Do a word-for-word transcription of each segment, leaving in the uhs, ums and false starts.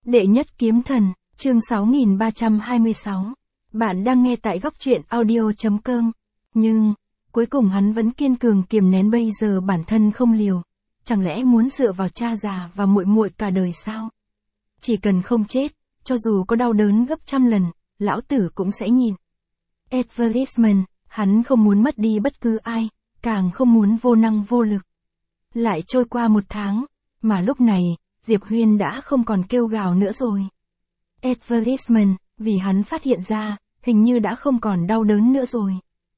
Đệ nhất kiếm thần, chương sáu nghìn ba trăm hai mươi sáu. Bạn đang nghe tại góc truyện audio chấm com. Nhưng, cuối cùng hắn vẫn kiên cường kiềm nén bây giờ bản thân không liều. Chẳng lẽ muốn dựa vào cha già và muội muội cả đời sao? Chỉ cần không chết, cho dù có đau đớn gấp trăm lần, lão tử cũng sẽ nhìn. Advertisement, hắn không muốn mất đi bất cứ ai, càng không muốn vô năng vô lực. Lại trôi qua một tháng, mà lúc này, Diệp Huyên đã không còn kêu gào nữa rồi. Advertisement, vì hắn phát hiện ra, hình như đã không còn đau đớn nữa rồi.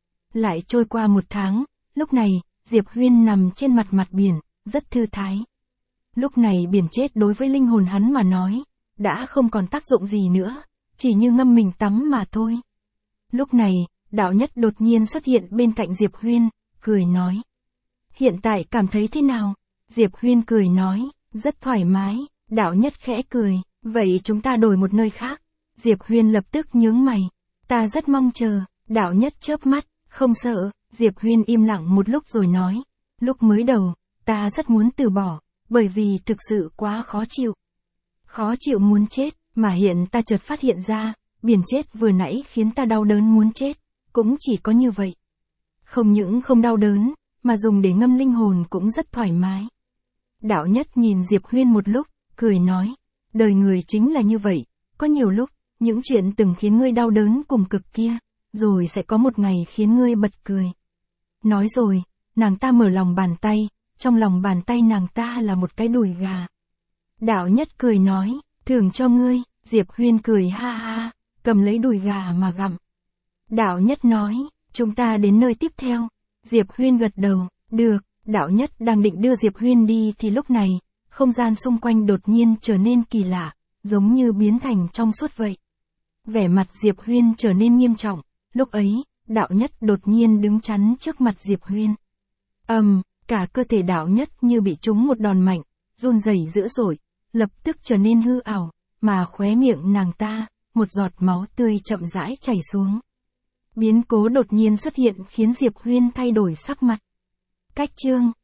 Lại trôi qua một tháng, lúc này, Diệp Huyên nằm trên mặt mặt biển, rất thư thái. Lúc này biển chết đối với linh hồn hắn mà nói, đã không còn tác dụng gì nữa, chỉ như ngâm mình tắm mà thôi. Lúc này, Đạo Nhất đột nhiên xuất hiện bên cạnh Diệp Huyên, cười nói. Hiện tại cảm thấy thế nào? Diệp Huyên cười nói, rất thoải mái. Đạo Nhất khẽ cười, vậy chúng ta đổi một nơi khác. Diệp Huyên lập tức nhướng mày, ta rất mong chờ. Đạo Nhất chớp mắt, không sợ. Diệp Huyên im lặng một lúc rồi nói, lúc mới đầu, ta rất muốn từ bỏ, bởi vì thực sự quá khó chịu. Khó chịu muốn chết, mà hiện ta chợt phát hiện ra, biển chết vừa nãy khiến ta đau đớn muốn chết, cũng chỉ có như vậy. Không những không đau đớn, mà dùng để ngâm linh hồn cũng rất thoải mái. Đạo Nhất nhìn Diệp Huyên một lúc, cười nói, đời người chính là như vậy, có nhiều lúc, những chuyện từng khiến ngươi đau đớn cùng cực kia, rồi sẽ có một ngày khiến ngươi bật cười. Nói rồi, nàng ta mở lòng bàn tay, trong lòng bàn tay nàng ta là một cái đùi gà. Đạo Nhất cười nói, thưởng cho ngươi. Diệp Huyên cười ha ha, cầm lấy đùi gà mà gặm. Đạo Nhất nói, chúng ta đến nơi tiếp theo. Diệp Huyên gật đầu, được. Đạo Nhất đang định đưa Diệp Huyên đi thì lúc này, không gian xung quanh đột nhiên trở nên kỳ lạ, giống như biến thành trong suốt vậy. Vẻ mặt Diệp Huyên trở nên nghiêm trọng, lúc ấy, Đạo Nhất đột nhiên đứng chắn trước mặt Diệp Huyên. Ầm, um, cả cơ thể Đạo Nhất như bị trúng một đòn mạnh, run rẩy dữ dội, lập tức trở nên hư ảo, mà khóe miệng nàng ta, một giọt máu tươi chậm rãi chảy xuống. Biến cố đột nhiên xuất hiện khiến Diệp Huyên thay đổi sắc mặt. Cách chương